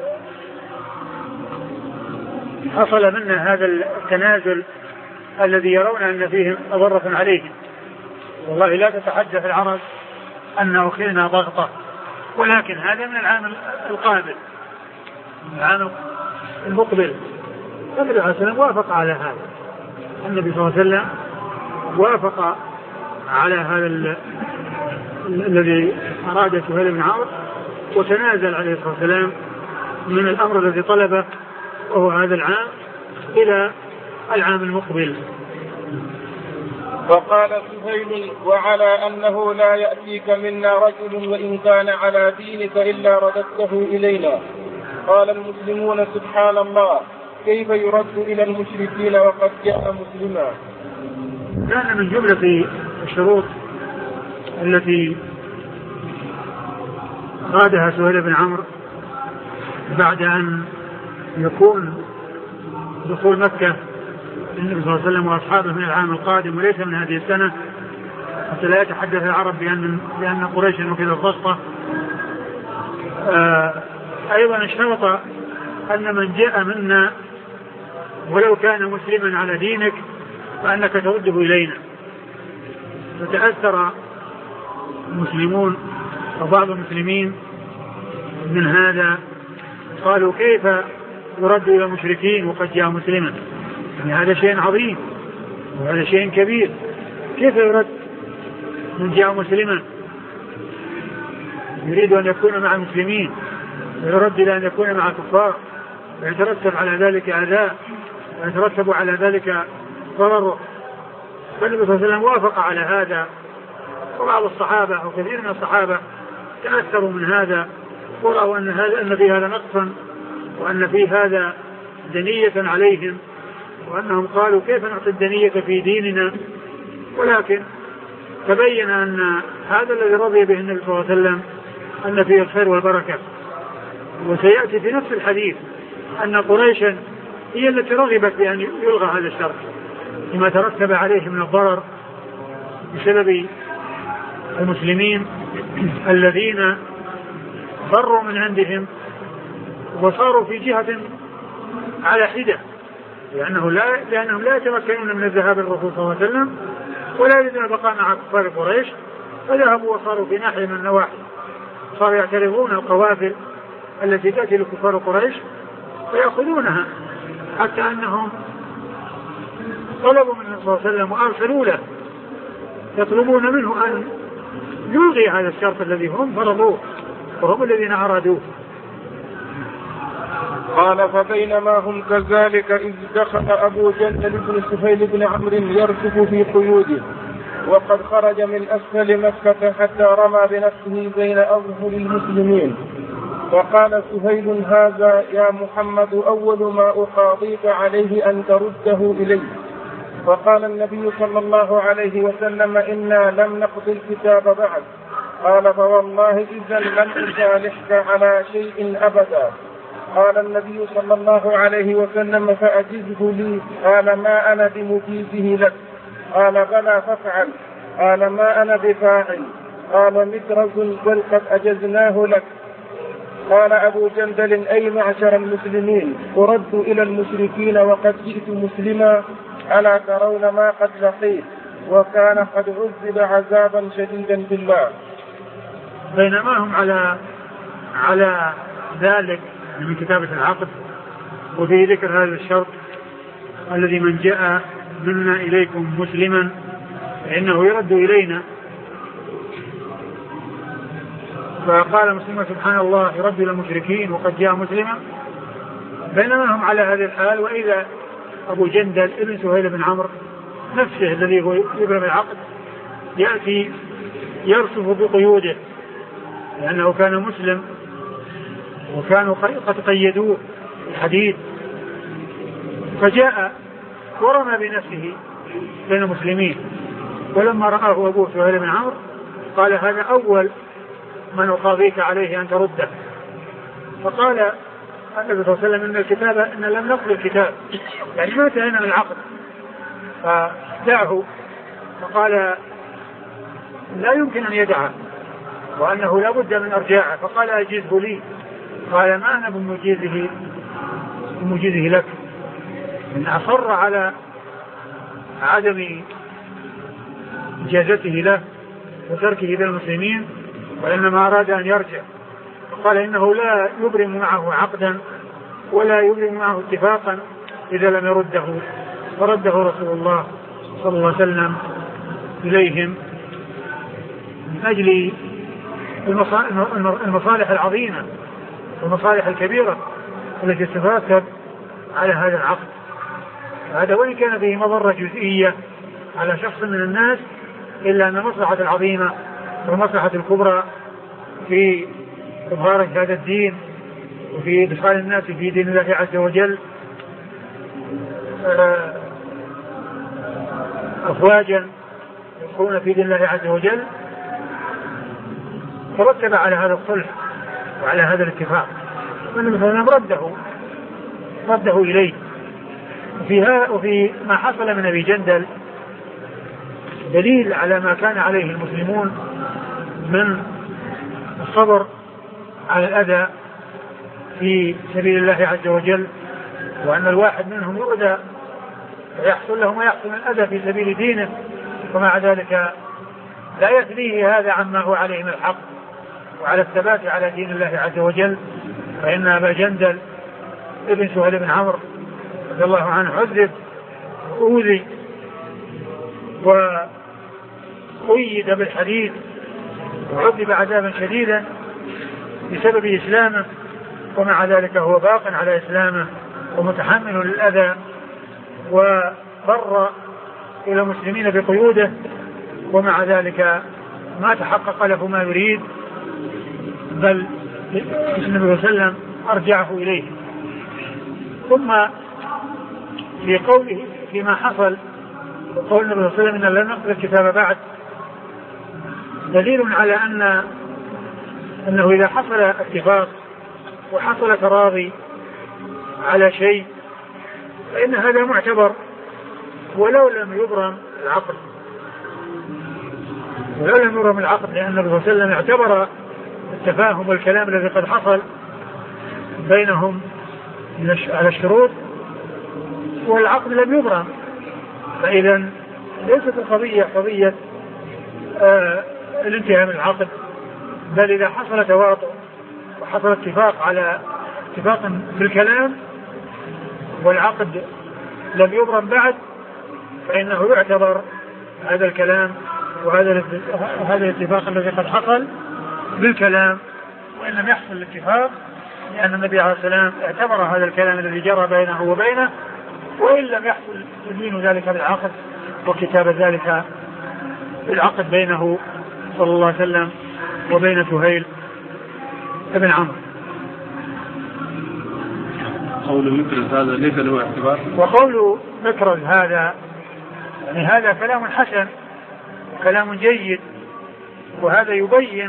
S2: حصل منا هذا التنازل الذي يرون أن فيه مضرة عليهم. والله لا تتحدث العرب أن أخذنا ضغطة، ولكن هذا من العام القابل العام المقبل. النبي صلى الله عليه وسلم وافق على هذا، النبي صلى الله عليه وسلم وافق على هذا الذي أراد سهيل بن عمرو وتنازل عليه الصلاة والسلام من الأمر الذي طلبه وهو هذا العام إلى العام المقبل.
S3: وقال سهيل وعلى أنه لا يأتيك منا رجل وإن كان على دينك إلا رددته إلينا. قال المسلمون سبحان الله كيف يرد إلى المشركين وقد جاء مسلما.
S2: كان من جملة الشروط التي أرادها سهيل بن عمرو بعد أن يكون دخول مكة النبي صلى الله عليه وسلم وأصحابه من العام القادم وليس من هذه السنة، حتى لا يتحدث العرب بأن, بأن قريش وكذا الضغطة. آه أيضا اشترط أن من جاء منا ولو كان مسلما على دينك فأنك ترده إلينا. فتأثر المسلمون وبعض المسلمين من هذا، قالوا كيف يرد إلى المشركين وقد جاء مسلما؟ يعني هذا شيء عظيم وهذا شيء كبير، كيف يرد من جاء مسلما؟ يريد أن يكون مع المسلمين ويرد إلى أن يكون مع الكفار، ويترتب على ذلك أذى ويترتب على ذلك ضرر. فالنبي صلى الله عليه وسلم وافق على هذا، وبعض الصحابة أو كثير من الصحابة تأثروا من هذا ورأوا أن هذا أن في هذا نقصا وأن في هذا دنية عليهم، وأنهم قالوا كيف نعطي الدنية في ديننا. ولكن تبين أن هذا الذي رضي به النبي صلى الله عليه وسلم أن فيه الخير والبركة. وسيأتي في نفس الحديث أن قريشا هي التي رغبت بأن يلغى هذا الشرط لما ترتب عليه من الضرر بسبب المسلمين الذين فروا من عندهم وصاروا في جهة على حدة، لأنه لا لأنهم لا يتمكنون من الذهاب للرسول صلى الله عليه وسلم ولا يريدون البقاء مع كفار قريش، فذهبوا وصاروا في ناحية من النواحي، صاروا يعترضون القوافل التي تأتي لكفار قريش ويأخذونها، حتى أنهم طلبوا من النبي صلى الله عليه وسلم وأرسلوا له يطلبون منه أن يلغي هذا الشرط الذي هم فرضوه وهم الذين أرادوه.
S3: قال فبينما هم كذلك إذ دخل أبو جندل بن سهيل بن عمرو يركض في قيوده وقد خرج من أسفل مكة حتى رمى بنفسه بين أظهر المسلمين، فقال سهيل هذا يا محمد أول ما أقاضيك عليه أن ترده إلي. فقال النبي صلى الله عليه وسلم إنا لم نقض الكتاب بعد. قال فوالله إذا لم أصالحك على شيء أبدا. قال النبي صلى الله عليه وسلم فأجزه لي. قال ما أنا بمجيزه لك. قال بلى فافعل. قال ما أنا بفاعل. قال مدرز بل قد أجزناه لك. قال أبو جندل أي معشر المسلمين أرد إلى المشركين وقد جئت مسلما ألا ترون ما قد لقيت وكان قد عذب عذابا شديدا بالله.
S2: بينما هم على على ذلك من كتابة العقد وفي ذكر هذا الشرط الذي من جاء منا إليكم مسلما فإنه يرد إلينا، فقال مسلم سبحان الله يرد إلى المشركين وقد جاء مسلما. بينما هم على هذه الحال وإذا أبو جندل ابن سهيل بن عمرو نفسه الذي هو يبرم العقد يأتي يرصف بقيوده لأنه كان مسلم وكانوا قد قيدوه الحديد، فجاء ورمى بنفسه بين المسلمين. ولما رآه أبو سهيل بن عمرو قال هذا أول من أقاضيك عليه أن ترده. فقال النبي صلى الله عليه وسلم إن الكتاب إن لم نقضي الكتاب يعني ما انتهينا من العقد، فدعه. فقال لا يمكن أن يدعه وأنه لا بد من أرجاعه، فقال أجزه لي. قال ما أنا بمجيزه بمجيزه لك، إن أصر على عدم إجازته له وتركه للمسلمين وإنما أراد أن يرجع. قال إنه لا يبرم معه عقدا ولا يبرم معه اتفاقا إذا لم يرده، فرده رسول الله صلى الله عليه وسلم إليهم من أجل المصالح العظيمة والمصالح الكبيرة التي تترتب على هذا العقد. هذا وإن كان فيه مضرة جزئية على شخص من الناس إلا أن المصلحة العظيمة والمصلحة الكبرى في إظهار هذا الدين وفي إدخال الناس في دين الله عز وجل أفواجا يدخلون في دين الله عز وجل ترتب على هذا الصلح وعلى هذا الاتفاق، والنبي صلى الله عليه وسلم رده رده إليه. وفيها وفي ما حصل من أبي جندل دليل على ما كان عليه المسلمون من الصبر على الأذى في سبيل الله عز وجل، وأن الواحد منهم يؤذى ويحصل له ما يحصل من الأذى في سبيل دينه، ومع ذلك لا يثنيه هذا عما هو عليه من الحق وعلى الثبات على دين الله عز وجل. فإن أبا جندل ابن سهيل بن عمرو رضي الله عنه عذب وأوذي وقيد بالحديد وعذب عذابا شديدا بسبب إسلامه، ومع ذلك هو باق على إسلامه ومتحمل للأذى وبر إلى المسلمين بقيوده، ومع ذلك ما تحقق له ما يريد، بل النبي صلى الله عليه وسلم أرجعه إليه. ثم في قوله فيما حصل قول النبي صلى الله عليه وسلم إن لن نقضي الكتاب بعد دليل على أن أنه إذا حصل اتفاق وحصل تراضي على شيء فإن هذا معتبر ولو لم يبرم العقد، ولو لم يبرم العقد، لأن النبي صلى الله عليه وسلم اعتبر التفاهم والكلام الذي قد حصل بينهم على الشروط والعقد لم يبرم. فإذا ليست القضية قضية آه الانتهاء من العقد، بل إذا حصل تواطؤ وحصل اتفاق على اتفاق في الكلام والعقد لم يبرم بعد، فإنه يعتبر هذا الكلام وهذا هذا الاتفاق الذي قد حصل بالكلام، وإن لم يحصل الاتفاق، لأن النبي عليه السلام اعتبر هذا الكلام الذي جرى بينه وبينه، وإن لم يحصل تدوين ذلك بالعقد وكتابة ذلك بالعقد بينه صلى الله عليه وسلم وبين سهيل بن عمرو.
S3: قول مكرز هذا ليس له اعتبار،
S2: وقول مكرز هذا يعني هذا كلام حسن كلام جيد، وهذا يبين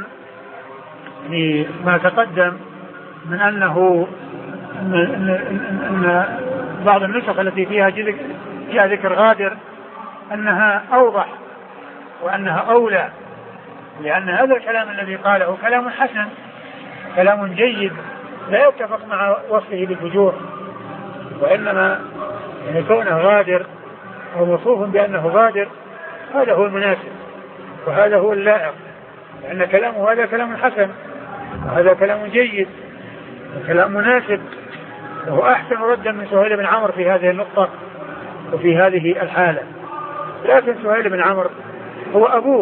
S2: ما تقدم من أنه إن, إن, إن بعض النسخ التي فيها جاء ذكر غادر أنها أوضح وأنها أولى، لأن هذا الكلام الذي قاله كلام حسن كلام جيد لا يتفق مع وصفه بالفجور، وإنما يعني كونه غادر أو موصوف بأنه غادر هذا هو المناسب وهذا هو اللائق، لأن كلامه هذا كلام حسن وهذا كلام جيد وكلام مناسب، وهو أحسن ردا من سهيل بن عمرو في هذه النقطة وفي هذه الحالة. لكن سهيل بن عمرو هو أبوه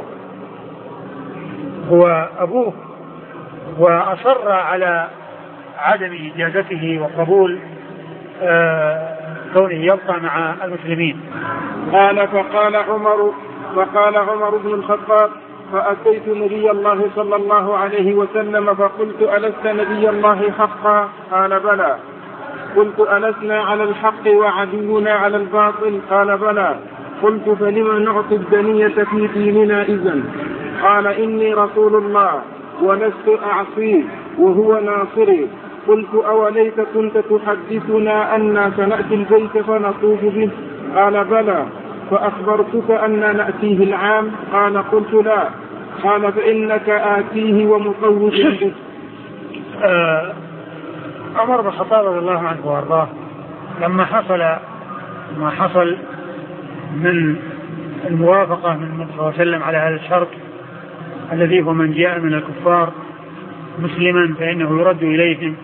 S2: هو أبوه وأصر على عدم إجازته وقبول آه كونه يبقى مع المسلمين.
S3: قال فقال عمر فقال عمر بن الخطاب فأتيت نبي الله صلى الله عليه وسلم فقلت ألست نبي الله حقا؟ قال بلى. قلت ألسنا على الحق وعدونا على الباطل؟ قال بلى. قلت فلما نعطي الدنية في ديننا إذن؟ قال إني رسول الله ولست أعصيه وهو ناصري. قلت أوليس كنت تحدثنا أن سنأتي البيت فنطوف به؟ قال بلى. فأخبرتك أن نأتيه العام؟ قال قلت لا. قال فإنك آتيه ومطوف به.
S2: آه عمر بن الخطاب رضي الله عنه وارضاه لما حصل ما حصل من الموافقة من النبي صلى الله عليه وسلم على هذا الشرط الذي هو من جاء من الكفار مسلما فإنه يرد إليهم،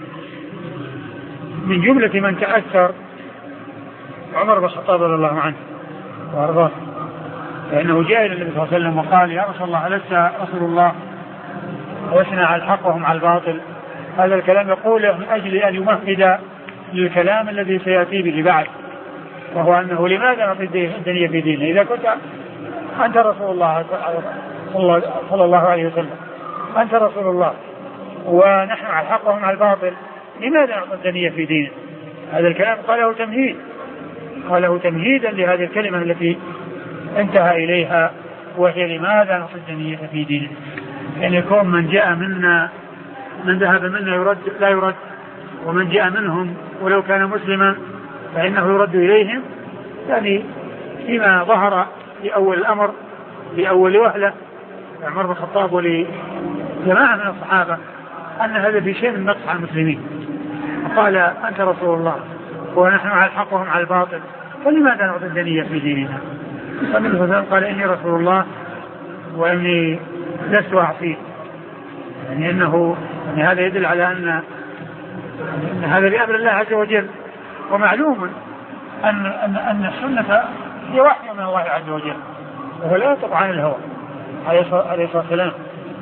S2: من جملة من تأثر عمر بن الخطاب رضي الله عنه وارضاه، فإنه جاء إلى النبي صلى الله عليه وسلم وقال يا رسول الله ألست رسول الله ولسنا على الحق وهم على الباطل؟ هذا الكلام يقوله من أجل أن يمهد للكلام الذي سيأتي به بعد، وهو أنه لماذا نعطي الدنيا في دينه إذا كنت أنت رسول الله صلى الله عليه وسلم، أنت رسول الله ونحن على الحق وهم على الباطل، لماذا نعطي الدنيا في دينه؟ هذا الكلام قاله تمهيد قاله تمهيدا لهذه الكلمة التي انتهى إليها، وهي لماذا نعطي الدنيا في دينه؟ يعني يكون من جاء منا من ذهب منا يرد لا يرد، ومن جاء منهم ولو كان مسلما فإنه يرد إليهم، يعني فيما ظهر في أول الأمر في أول وهلة عمر بن الخطاب ولجماعة من الصحابة أن هذا في شيء من نقص على المسلمين، فقال أنت رسول الله ونحن على الحق وهم على الباطل، فلماذا نعطي الدنيا في ديننا؟ فالنبي صلى الله عليه وسلم قال إني رسول الله وإني لست أعصيه، يعني أنه يعني هذا يدل على أن, أن هذا بأمر الله عز وجل، ومعلوم أن, أن, أن السنة هي وحي من الله عز وجل وهو لا ينطق عن الهوى عليه الصلاة والسلام،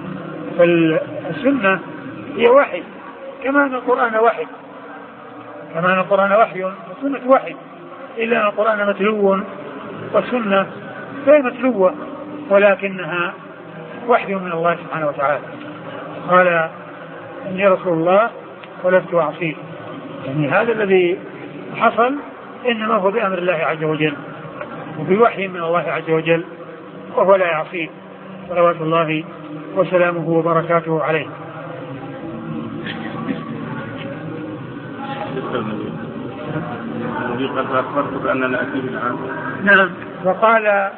S2: فالسنة هي وحي كما أن القرآن وحي كما أن القرآن وحي والسنة وحي، إلا أن القرآن متلو والسنة غير متلوة ولكنها وحي من الله سبحانه وتعالى. قال إني رسول الله ولست أعصيه، يعني هذا الذي حصل إنما هو بأمر الله عز وجل وبوحي من الله عز وجل، وهو لا يعصيه صلوات الله وسلامه وبركاته عليه.
S3: النبي قال فأخبرتك أننا نأتيه الآن.
S1: نعم. وقال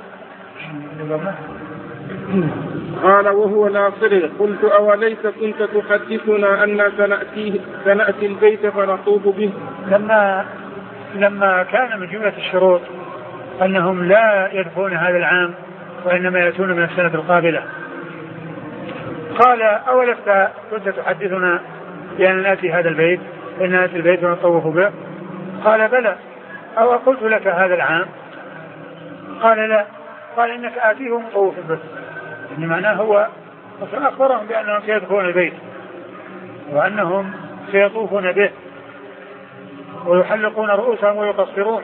S3: قال وهو ناصري قلت أوليس كنت تحدثنا أن سنأتيه سنأتي البيت فنطوف به.
S1: لما لما كان من جملة الشروط أنهم لا يدخلون هذا العام وإنما يأتون من السنة القابلة، قال أولست كنت تحدثنا بأن نأتي هذا البيت إن نأتي البيت ونطوف به؟ قال بلى. أو قلت لك هذا العام؟ قال لا. قال إنك آتيه ومطوف به، يعني معناه هو أخبرهم بأنهم سيدخلون البيت وأنهم سيطوفون به ويحلقون رؤوسهم ويقصرون،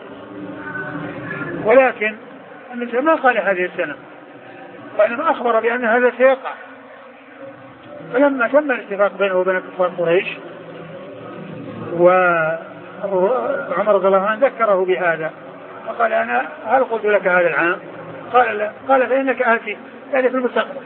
S1: ولكن النبي ما قال هذه السنة وإنما أخبر بأن هذا سيقع. فلما تم الاتفاق بينه وبين كفار قريش وعمر رضي الله عنه ذكره بهذا فقال أنا هل قلت لك هذا العام؟ قال لا. قال فإنك آتي يعني في المستقبل.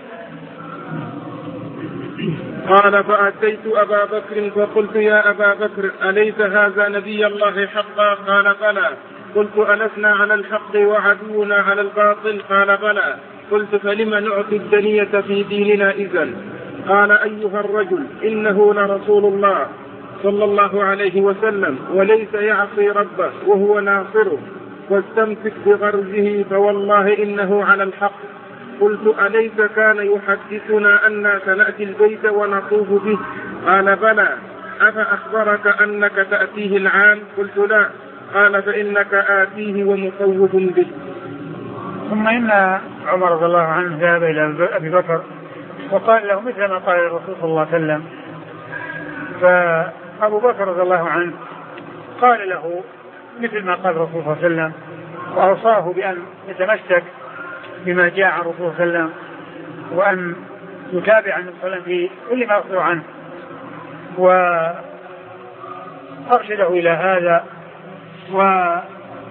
S3: قال فأتيت أبا بكر فقلت يا أبا بكر أليس هذا نبي الله حقا؟ قال بلى. قلت ألسنا على الحق وعدونا على الباطل؟ قال بلى. قلت فلم نعطي الدنية في ديننا إذن؟ قال أيها الرجل إنه لرسول الله صلى الله عليه وسلم وليس يعصي ربه وهو ناصره واستمسك بغرزه فوالله إنه على الحق. قلت أليس كان يحدثنا أن سنأتي البيت ونطوف به؟ قال بلى. أفأخبرك أنك تأتيه العام؟ قلت لا. قال فإنك آتيه ومطوف به.
S1: ثم إن عمر رضي الله عنه ذهب إلى أبي بكر وقال له مثل ما قال الرسول صلى الله عليه وسلم، فأبو بكر رضي الله عنه قال له مثل ما قال الرسول صلى الله عليه وسلم وأوصاه بأن يتمسك بما جاء عن الرسول صلى الله عليه وسلم وأن يتابع النبي صلى الله عليه وسلم في كل ما أخبر عنه، وأرشده إلى هذا وحث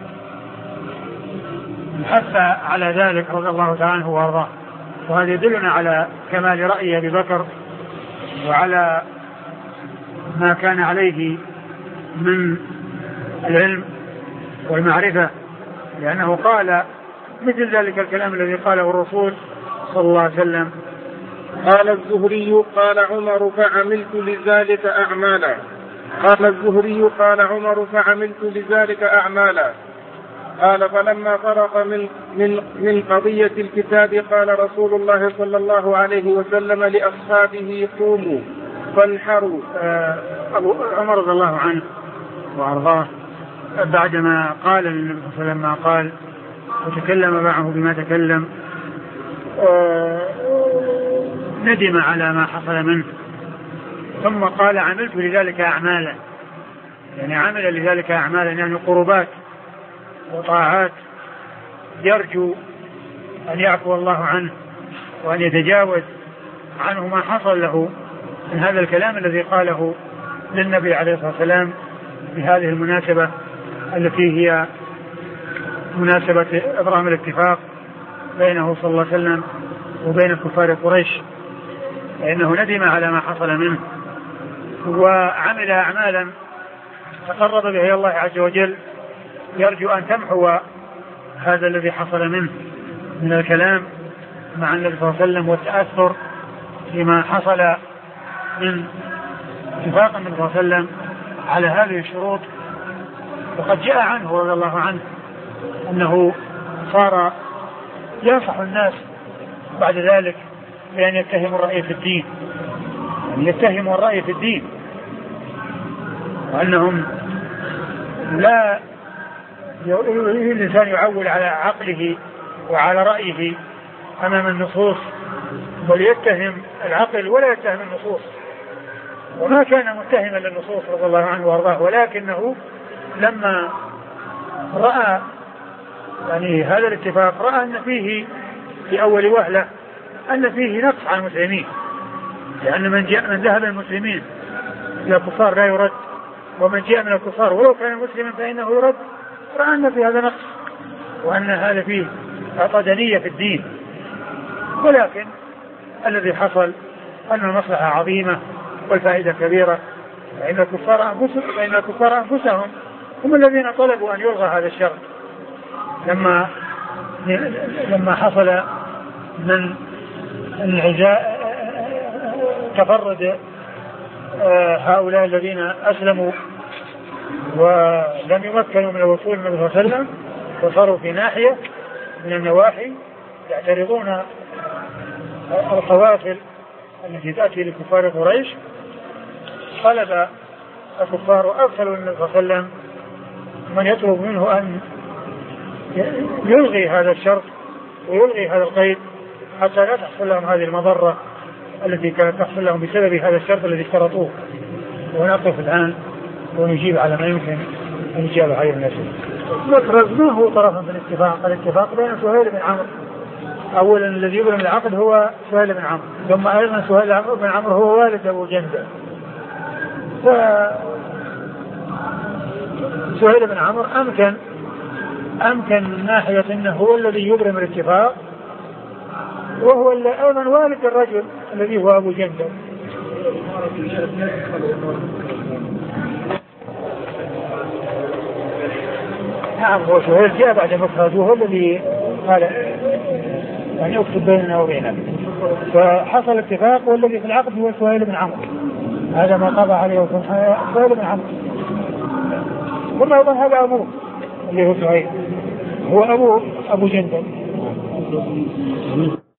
S1: على ذلك رضي الله تعالى عنه وارضاه. وهذا يدلنا على كمال رأي أبي بكر وعلى ما كان عليه من العلم والمعرفة، لأنه قال مثل ذلك الكلام الذي قاله الرسول صلى الله عليه وسلم.
S3: قال الزهري قال عمر فعملت لذلك أعمالا. قال الزهري قال عمر فعملت لذلك أعمالا. قال فلما فرغ من من من قضية الكتاب قال رسول الله صلى الله عليه وسلم لأصحابه قوموا فانحروا.
S1: أبو عمر رضي الله عنه وأرضاه بعدما قال للنبي صلى الله عليه وسلم ما قال وتكلم معه بما تكلم ندم على ما حصل منه، ثم قال عملت لذلك أعمالا، يعني عمل لذلك أعمالا يعني قربات وطاعات يرجو أن يعفو الله عنه وأن يتجاوز عنه ما حصل له من هذا الكلام الذي قاله للنبي عليه الصلاة والسلام بهذه المناسبة التي هي مناسبة إبرام الاتفاق بينه صلى الله عليه وسلم وبين كفار قريش، لأنه ندم على ما حصل منه وعمل أعمالا تقرب به إلى الله عز وجل يرجو أن تمحو هذا الذي حصل منه من الكلام مع النبي صلى الله عليه وسلم والتأثر فيما حصل من اتفاق النبي صلى الله عليه وسلم على هذه الشروط. وقد جاء عنه رضي الله عنه أنه صار ينصح الناس بعد ذلك بأن يتهموا الرأي في الدين، يعني يتهموا الرأي في الدين، وأنهم لا الإنسان يعول على عقله وعلى رأيه أمام النصوص، بل يتهم العقل ولا يتهم النصوص. وما كان متهما للنصوص رضي الله عنه وارضاه، ولكنه لما رأى يعني هذا الاتفاق رأى أن فيه في أول وهلة أن فيه نقص على المسلمين، لأن من جاء من ذهب المسلمين إلى الكفار لا يرد، ومن جاء من الكفار ولو كان مسلما فإنه يرد. رأى أن في هذا نقص وأن هذا فيه اعتدالية في الدين، ولكن الذي حصل أن المصلحة عظيمة والفائدة كبيرة، فإن الكفار أنفسهم, فإن الكفار أنفسهم هم الذين طلبوا أن يلغى هذا الشرط لما لما حصل من انعزاء تفرد هؤلاء الذين أسلموا ولم يمكنوا من الوصول النبي صلى الله عليه وسلم وصاروا في ناحية من النواحي يعترضون القوافل التي تأتي لكفار قريش. طلب الكفار أرسلوا النبي صلى الله عليه وسلم من يطلب منه أن يلغي هذا الشرط ويلغي هذا القيد حتى لا تحصل لهم هذه المضرة التي كانت تحصل لهم بسبب هذا الشرط الذي اشترطوه. ونقف الآن ونجيب على ما يمكن أن يجاب عليه الناس. مكرز ما هو طرفا في الاتفاق. الاتفاق بين سهيل بن عمرو، أولا الذي يبرم العقد هو سهيل بن عمرو، ثم أيضا سهيل بن عمرو هو والد أبو جندل. فسهيل بن عمرو أمكن أمكن من ناحية أنه هو الذي يبرم الاتفاق، وهو أيضا والد الرجل الذي هو أبو جندل. نعم هو سهيل جاء بعد مكرز وهو الذي قال يعني اكتب بيننا وبينك، فحصل اتفاق والذي في العقد هو سهيل بن عمرو، هذا ما قضى عليه سهيل بن عمرو. ثم أيضا هذا أبوه اللي هو سهيل هو أبو أبو جندل.